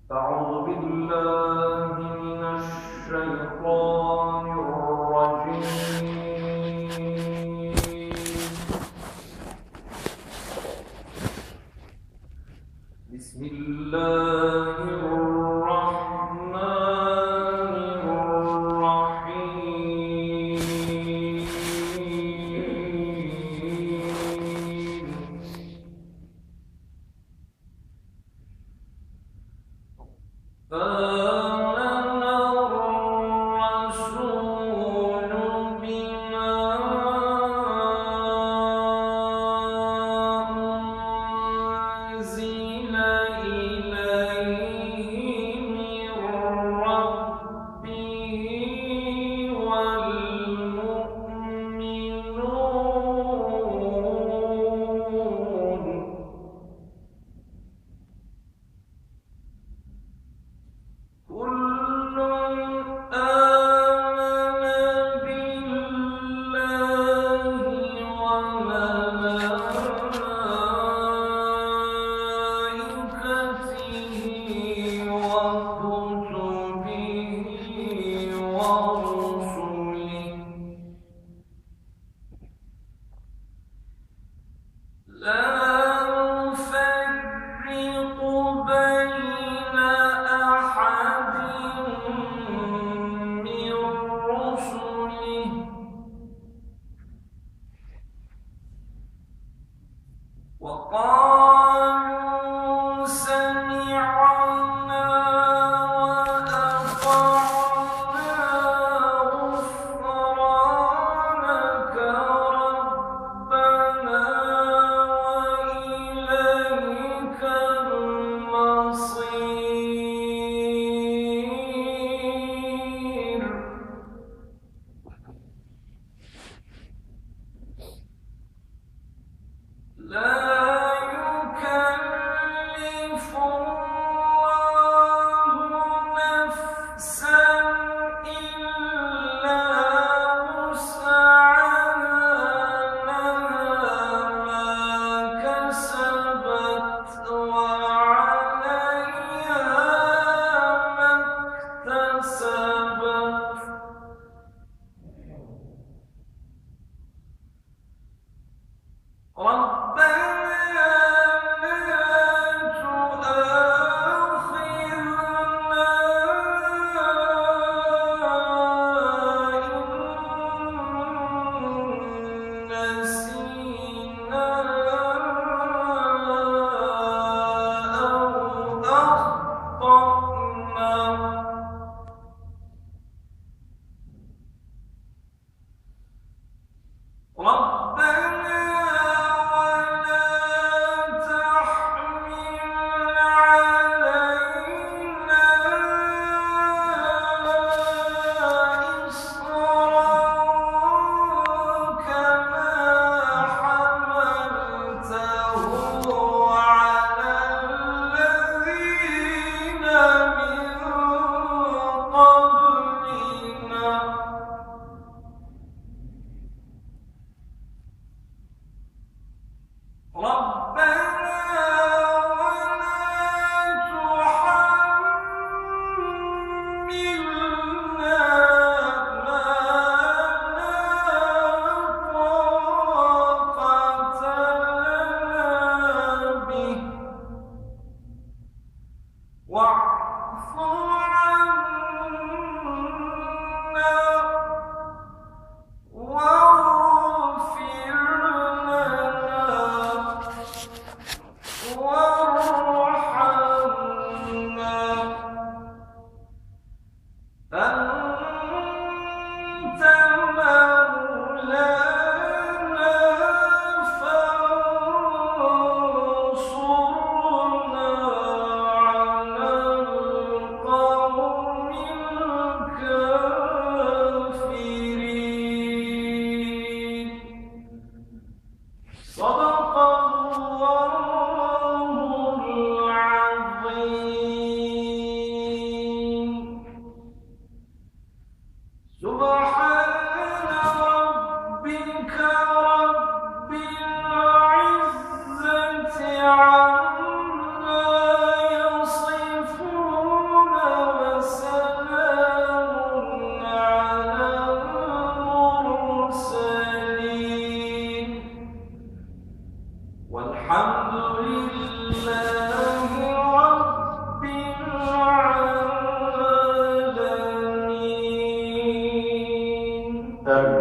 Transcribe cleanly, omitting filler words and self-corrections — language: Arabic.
أعوذ بالله من الشيطان الرجيم. بسم الله الرحمن الرحيم. آمن الرسول بما أنزل إليه من ربه والمؤمنون كل آمن بالله وملائكته وكتبه ورسله لا نفرق بين أحد من رسله وقالوا سمعنا وأطعنا غفرانك ربنا وإليك المصير لا يكلف الله نفسا إلا وسعها لها ما كسبت وعليها ما اكتسبت ربنا لا تؤاخذنا إن نسينا أو أخطأنا ربنا ولا تحمل علينا إصرا كما حملته على الذين من قبلنا ربنا ولا تحملنا ما لا طاقة لنا به واعف عنا واغفر لنا وارحمنا أنت مولانا فانصرنا على القوم الكافرين صدق الله ترجع